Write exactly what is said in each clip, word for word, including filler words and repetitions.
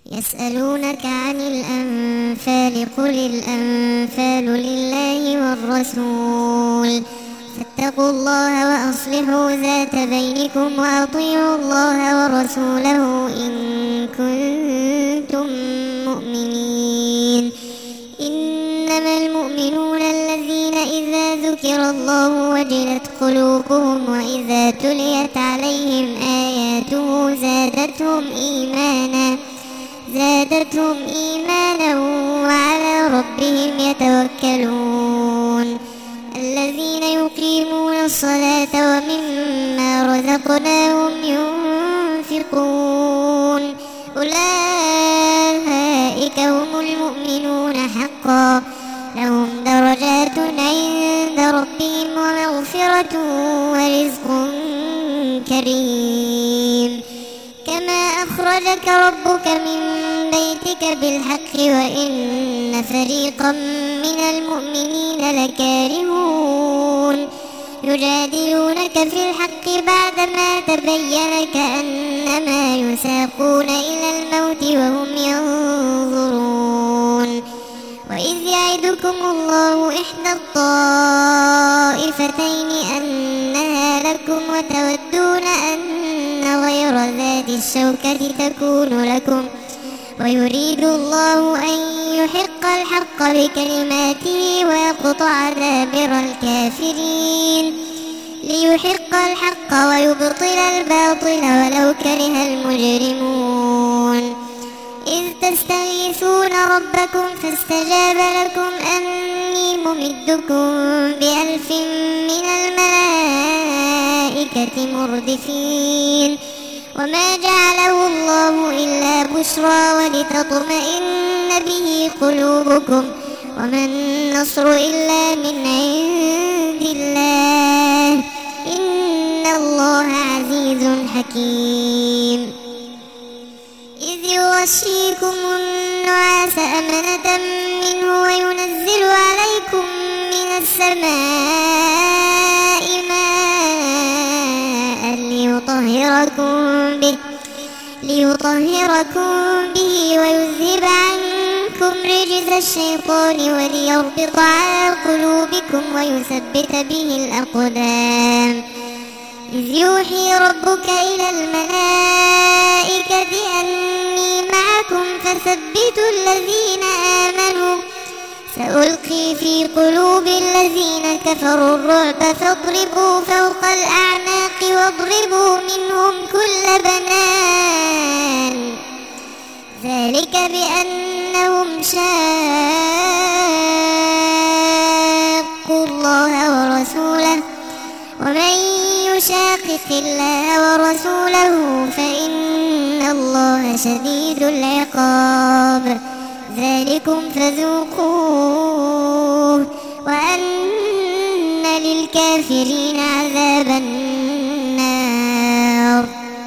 يسألونك عن الأنفال قل الأنفال لله والرسول فاتقوا الله وأصلحوا ذات بينكم وأطيعوا الله ورسوله إن كنتم مؤمنين. إنما المؤمنون الذين إذا ذكر الله وجلت قلوبهم وإذا تليت عليهم آياته زادتهم إيمانا زادتهم إيمانا وعلى ربهم يتوكلون. الذين يقيمون الصلاة ومما رزقناهم ينفقون أولئك هم المؤمنون حقا لهم درجات عند ربهم ومغفرة ورزق كريم. كما أخرجك ربك من بيتك بالحق وإن فريقا من المؤمنين لكارهون يجادلونك في الحق بعدما تبين كأنما يساقون إلى الموت وهم ينظرون. وإذ يعدكم الله إحدى الطائفتين أنها لكم وتودون أن غير ذات الشوكة تكون لكم ويريد الله أن يحق الحق بكلماته ويقطع دابر الكافرين ليحق الحق ويبطل الباطل ولو كره المجرمون. إذ تستغيثون ربكم فاستجاب لكم أني ممدكم بألف من الملائكة مردفين. وما جعله الله إلا بشرى ولتطمئن به قلوبكم وما النصر إلا من عند الله إن الله عزيز حكيم. إذ يغشيكم النعاس أمنة منه وينزل عليكم من السماء ماء ليطهركم به ليطهركم به ويذهب عنكم رجز الشيطان وليربط على قلوبكم ويثبت به الأقدام. إذ يوحي ربك إلى الملائكة أني معكم فثبتوا الذين آمنوا سألقي في قلوب الذين كفروا الرعب فاضربوا فوق الأعناق واضربوا منهم كل بنان ذلك بأنهم شاقوا الله ورسوله ومن يشاقق الله ورسوله فإن الله شديد العقاب. ذلكم فذوقوه وأن للكافرين عذاب النار.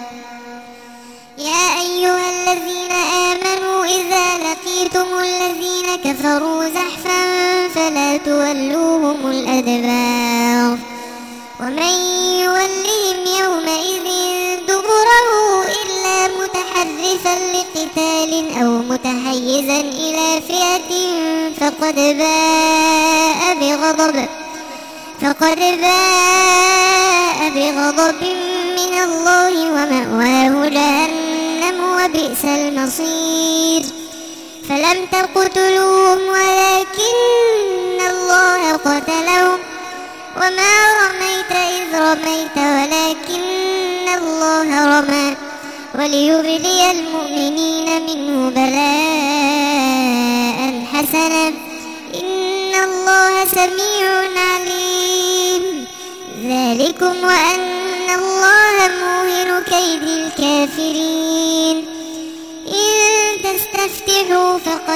يا أيها الذين آمنوا إذا لقيتم الذين كفروا زحفا فلا تولوهم الأدبار ومن يولهم يومئذ دبره إلا متحرفا لقتال أو متحيزا إلى فئة فقد باء بغضب فقد باء بغضب من الله ومأواه جهنم وبئس المصير. فلم تقتلوهم ولكن الله قتلهم وما رميت إذ رميت ولكن الله رمى وليبلي المؤمنين منه بلاء حسنا إن الله سميع عليم. ذلكم وأن الله موهن كيد الكافرين. إن تستفتحوا فقد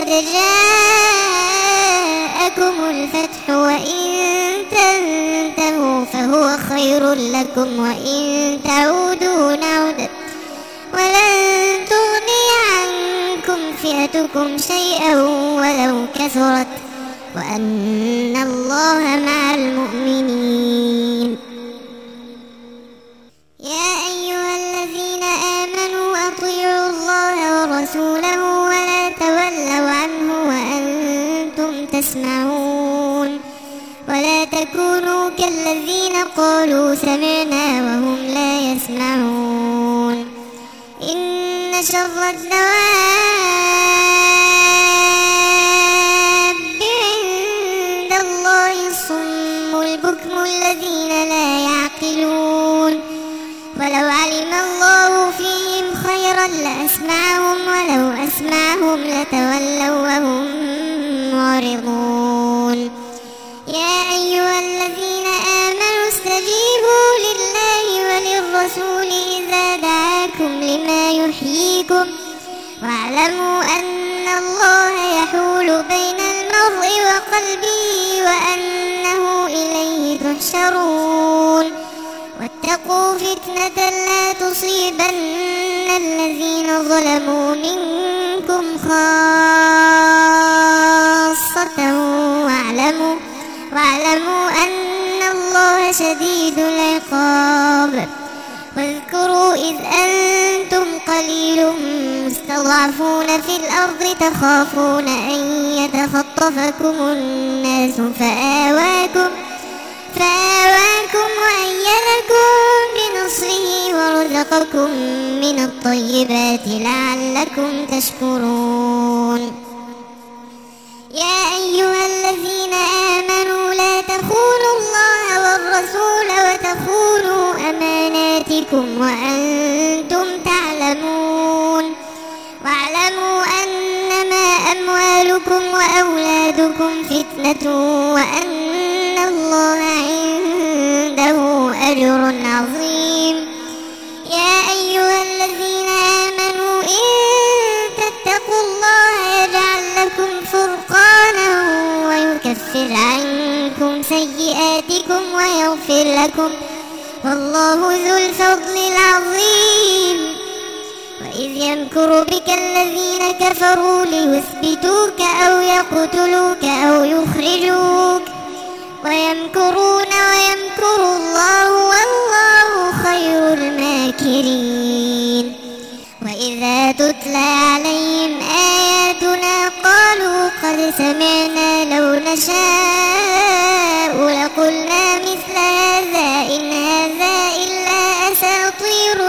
جاءكم الفتح وإن تنتهوا فهو خير لكم وإن تعودوا نعد ولن تغني عنكم فئتكم شيئا ولو كثرت وأن الله مع المؤمنين. يا أيها الذين آمنوا أطيعوا الله ورسوله تسمعون ولا تكونوا كالذين قالوا سمعنا وهم لا يسمعون إن شر الدواب عند الله الصم البكم الذين لا يعقلون ولو علم الله فيهم خيرا لأسمعهم ولو أسمعهم لتولوا وهم معرضون يا أيها الذين آمنوا استجيبوا لله وللرسول إذا دعاكم لما يحييكم واعلموا أن الله يحول بين المرء وقلبه وأنه إليه تحشرون واتقوا فتنة لا تصيبن الذين ظلموا منكم خاصة واعلموا, واعلموا أن الله شديد العقاب واذكروا إذ أنتم قليل مستضعفون في الأرض تخافون أن يتخطفكم الناس فآواكم فآواكم وأيدكم بنصره ورزقكم من الطيبات لعلكم تشكرون يا أيها الذين آمنوا لا تخونوا الله والرسول وتخونوا أماناتكم وأنتم تعلمون واعلموا أنما أموالكم وأولادكم فتنة وأن الله عنده أجر عظيم يا أيها الذين آمنوا إن تتقوا الله يجعل لكم فرقانا ويكفر عنكم سيئاتكم ويغفر لكم والله ذو الفضل العظيم وإذ يمكر بك الذين كفروا ليثبتوك أو يقتلوك أو يخرجوك ويمكرون ويمكر الله والله خير الماكرين وإذا تتلى عليهم آياتنا قالوا قد سمعنا لو نشاء لقلنا مثل هذا إن هذا إلا أساطير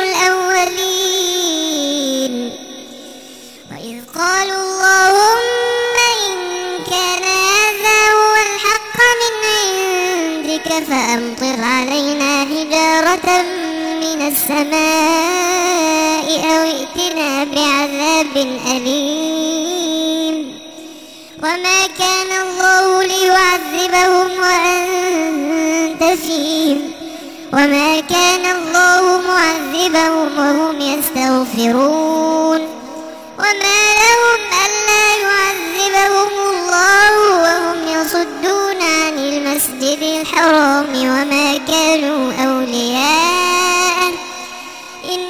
الأولين وإذ قالوا اللهم إن كان هذا هو الحق من عندك فأمطر علينا حجارة من السماء أو ائتنا بعذاب أليم وما كان الله ليعذبهم وأنت فيهم وما كان الله معذبهم وهم يستغفرون وما لهم ألا يعذبهم الله وهم يصدون عن المسجد الحرام وما كانوا أولياءه إن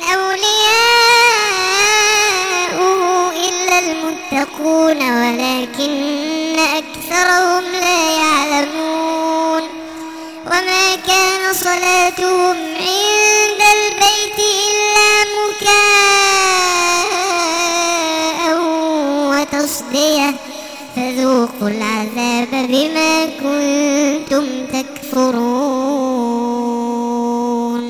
أولياؤه إلا المتقون ولكن أكثرهم لا يعلمون وما كان صلاتهم عند البيت إلا مكاء وتصدية فذوقوا العذاب بما كنتم تكفرون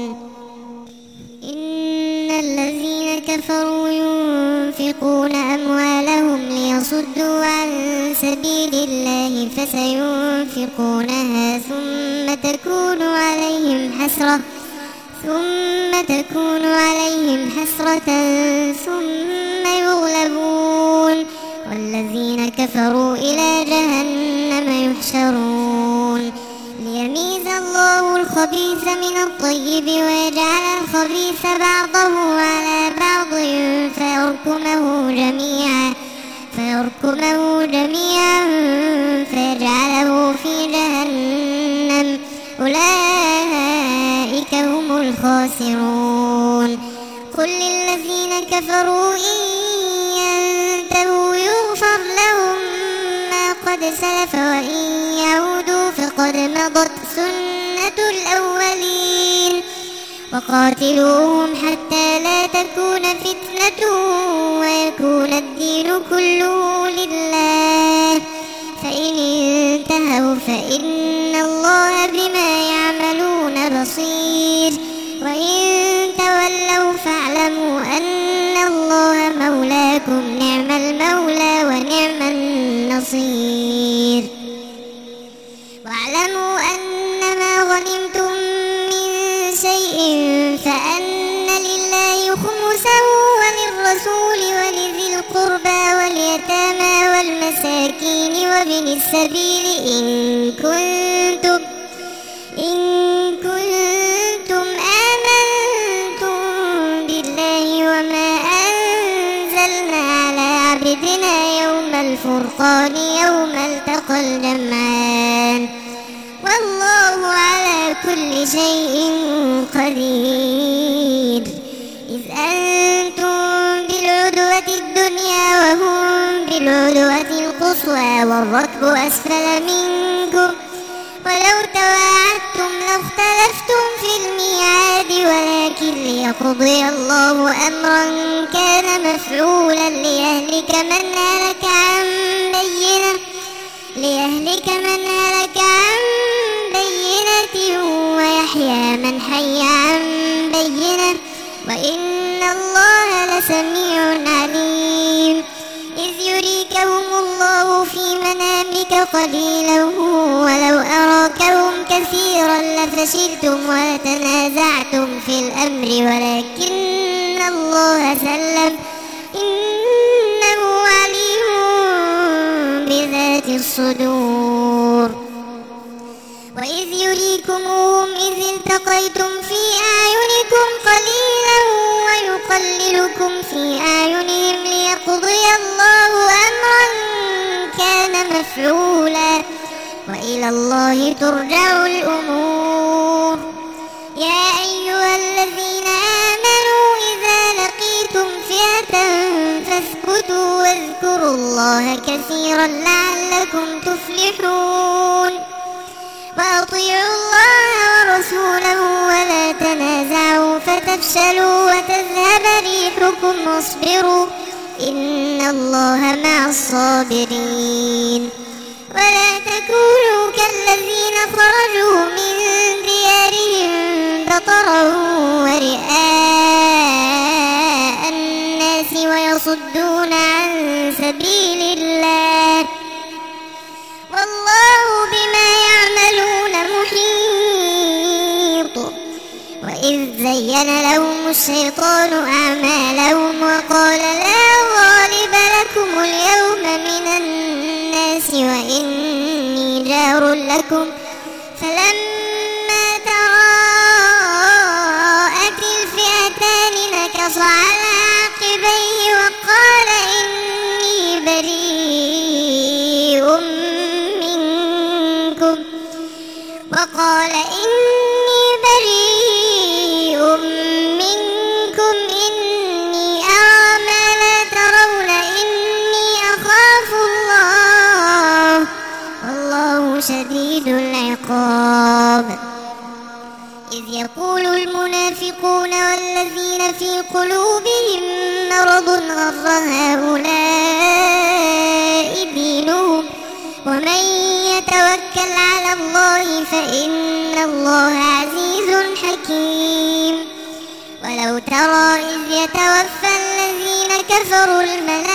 إن الذين كفروا ينفقون أموالهم ليصدوا عن سبيل الله فسينفقونها ثم تكون عليهم حسرة ثم تكون عليهم حسرة ثم يغلبون والذين كفروا إلى جهنم يحشرون ليميز الله الخبيث من الطيب ويجعل الخبيث بعضه على بعض فيركمه جميعا فيركمه جميعا فيجعله في جهنم أولئك هم الخاسرون قل للذين كفروا إن ينتهوا يغفر لهم ما قد سلف وإن يعودوا فقد مضت سنة الأولين وقاتلوهم حتى لا تكون فتنة ويكون الدين كله لله فإن تولوا فإن الله بما يعملون بصير وإن تولوا فاعلموا أن الله مولاكم نعم المولى ونعم النصير واعلموا أنما غنمتم من شيء فأن لله خمسه وللرسول ولذي القربى واليتامى والمساكين وابن السبيل إن كنتم إن كنتم آمنتم بالله وما أنزلنا على عبدنا يوم الفرقان يوم التقى الجمعان والله على كل شيء قدير إذ أنتم بالعدوة الدنيا وهم بالعدوة القصوى والركب أسفل منكم ولو تواعدتم لاختلفتم في الميعاد ولكن ليقضي الله أمرا كان مفعولا ليهلك من هلك عن بينة ليهلك من هلك عن بينة ويحيى من حي عن بينة وإن الله لسميع عليم إذ يريكهم الله في منامك قليلا ولو أراكهم كثيرا لفشلتم ولتنازعتم في الأمر ولكن الله سلم إنه عليم بذات الصدور وإذ يريكمهم إذ التقيتم في أعينكم قليلا ويقللكم في أعينهم ليقضي الله أمرا كان مفعولا وإلى الله ترجع الأمور يا أيها الذين آمنوا إذا لقيتم فئة فاثبتوا واذكروا الله كثيرا لعلكم تفلحون وأطيعوا الله ورسوله ولا تنازعوا فتفشلوا وتذهب ريحكم واصبروا إن الله مع الصابرين ولا تكونوا كالذين خرجوا من ديارهم بطرا ورئاء الناس ويصدون عن سبيل الله والله بما يعملون محيط وإذ زين لهم الشيطان أعمالهم وقال لا غالب لكم اليوم من الناس وإني جار لكم فلما تراءت الفئتان نكص على عقبيه وقال إني بريء منكم وقال إني بريء منكم إني أرى ما لا ترون إني أخاف الله والله شديد العقاب إذ يقول المنافقون والذين في قلوبهم مرض غر هؤلاء دينهم ومن يتوكل على الله فإن الله عزيز حكيم ولو ترى إذ يتوفى الذين كفروا الملائكة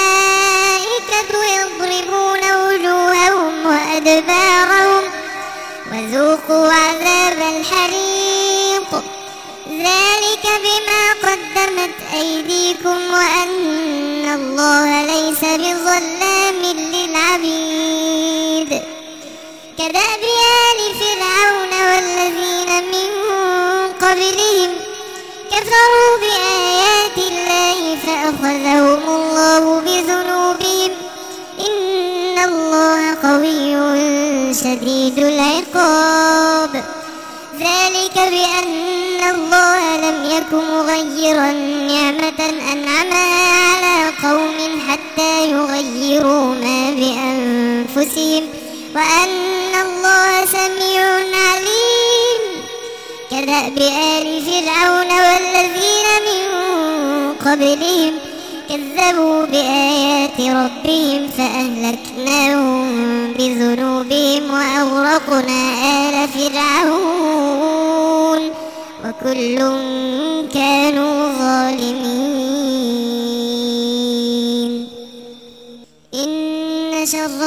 يضربون وجوههم وأدبارهم وذوقوا عذاب الحريق ذلك بما قدمت أيديكم وأن الله ليس بظلام للعبيد كدأب آل فرعون والذين من قبلهم كفروا بآيات الله فأخذهم الله بذنوبهم إن الله قوي شديد العقاب ذلك بأن الله لم يكن مغيرا نعمة أنعمها على قوم حتى يغيروا ما بأنفسهم وأن الله سميع عليم كدأب آل فرعون والذين من قبلهم كذبوا بآيات آيات ربهم فأهلكناهم بذنوبهم وأغرقنا آل فرعون وكل كانوا ظالمين. إن شر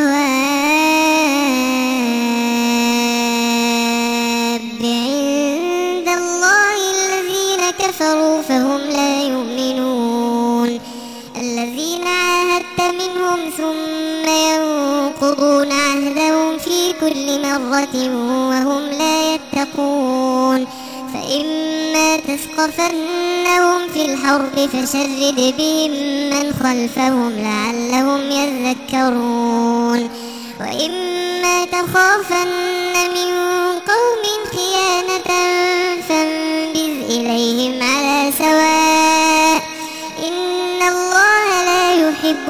الدواب عند الله الذين كفروا فهم لا يؤمنون الذين عاهدت منهم ثم ينقضون عهدهم في كل مرة وهم لا يتقون. فإما تثقفنهم في الحرب فشرد بهم من خلفهم لعلهم يذكرون. وإما تخافن من قوم خيانة فانبذ إليهم على سواء إن الله لا يحب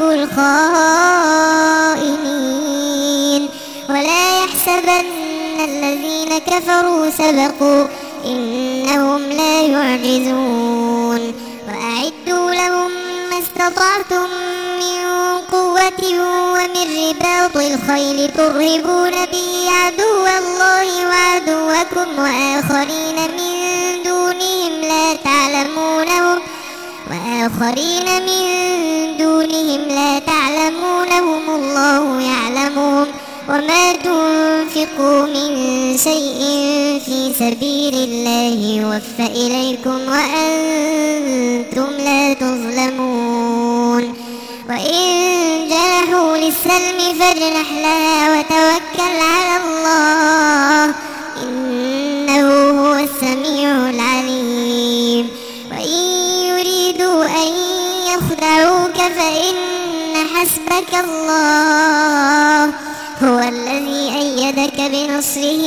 الخائنين. ولا يحسبن الذين كفروا سبقوا إنهم لا يعجزون. وأعدوا لهم ما استطعتم من قوة ومن رباط الخيل ترهبون به عدو الله وعدوكم وآخرين من دونهم لا تعلمونهم وآخرين من دونهم لا تعلمونهم الله يعلمهم. وما تنفقوا من شيء في سبيل الله يوفى إليكم وأنتم لا تظلمون. وإن جنحوا للسلم فاجنح لها وتوكل على الله إنه هو السميع العليم. وإن يريدوا أن يخدعوك فإن حسبك الله هو الذي أيدك بنصره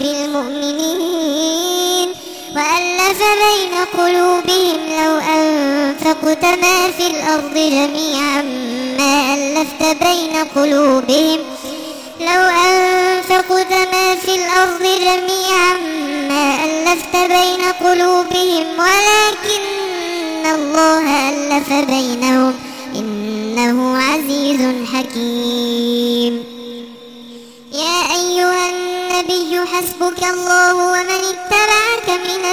وبالمؤمنين وألف بين قلوبهم لو أنفقت ما في الأرض جميعا ما ألفت بين قلوبهم لو أنفقت ما في الأرض جميعا ما ألفت بين قلوبهم ولكن الله ألف بينهم إنه عزيز حكيم. يا أيها النبي حسبك الله ومن اتبعك من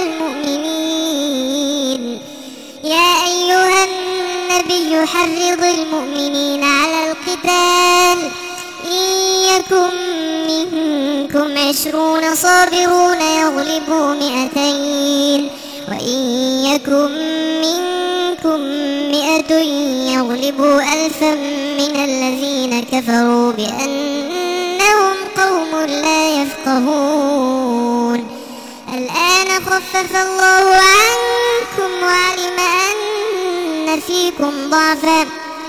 المؤمنين. يا أيها النبي حرض المؤمنين على القتال إن يكن منكم عشرون صابرون يغلبوا مئتين وإن يكن منكم مئة يغلبوا ألفا من الذين كفروا بأنهم قوم لا يفقهون. الآن خفف الله عنكم وعلم أن فيكم ضعفا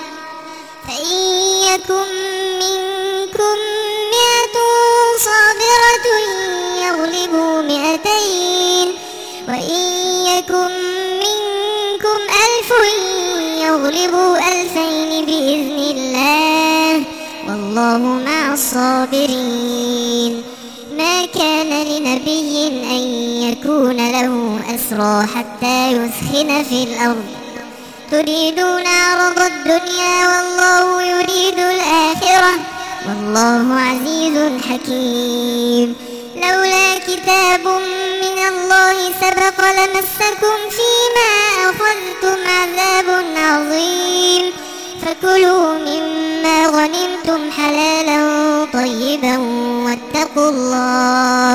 فإن يكن منكم مئة صابرة يغلبوا مئتين وإن يكن منكم ألف يغلبوا ألفين بإذن الله والله مع الصابرين. ما كان لنبي أن يكون له أسرى حتى يثخن في الأرض تريدون عرض الدنيا والله يريد الآخرة والله عزيز حكيم. لولا كتاب من الله سبق لمسكم فيما أخذتم عذاب عظيم فكلوا مما غنمتم حلالا طيبا واتقوا الله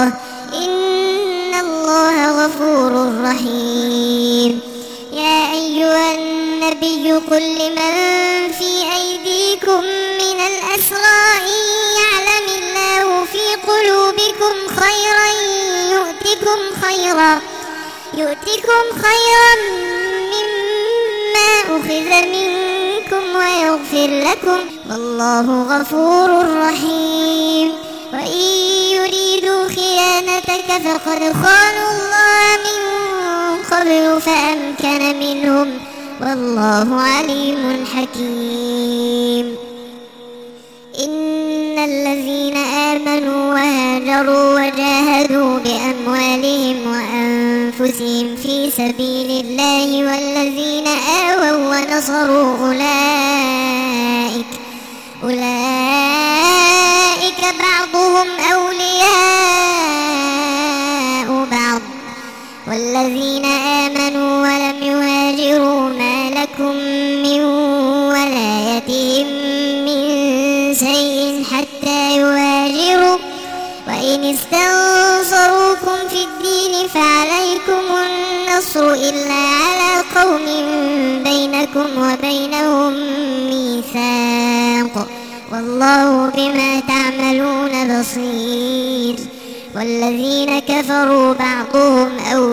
إن الله غفور رحيم. يا أيها النبي قل لمن في أيديكم من الأسرى إن يعلم الله في قلوبكم خيرا يؤتكم خيرا يؤتكم خيرا مما أخذ منكم ويغفر لكم والله غفور رحيم. وإن يريدوا خيانتك فقد خانوا الله من قبل فأمكن منهم والله عليم حكيم. إن الذين آمنوا وهاجروا وجاهدوا بأموالهم وأنفسهم في سبيل الله والذين آووا ونصروا أولئك ولايتهم من شيء حتى يهاجروا، وإن استنصروكم في الدين فعليكم النصر إلا على قوم بينكم وبينهم ميثاق، والله بما تعملون بصير. والذين كفروا بعضهم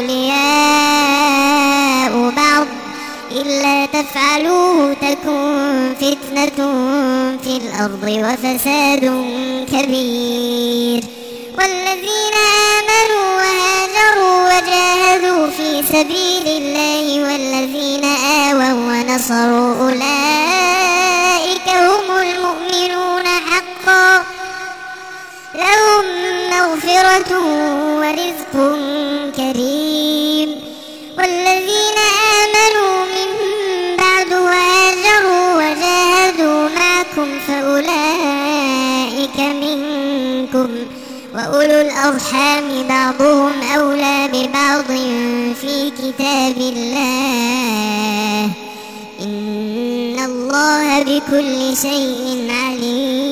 أولياء بعض إلا تفعلوه تكن فتنة في الأرض وفساد كبير. والذين آمنوا وهاجروا وجاهدوا في سبيل الله والذين آووا ونصروا أولئك هم المؤمنون حقا، لهم مغفرة ورزق كريم. والذين آمنوا من بعد وهاجروا وجاهدوا معكم فأولئك منكم، وأولو الأرحام بعضهم أولى ببعض في كتاب الله، إن الله بكل شيء عليم.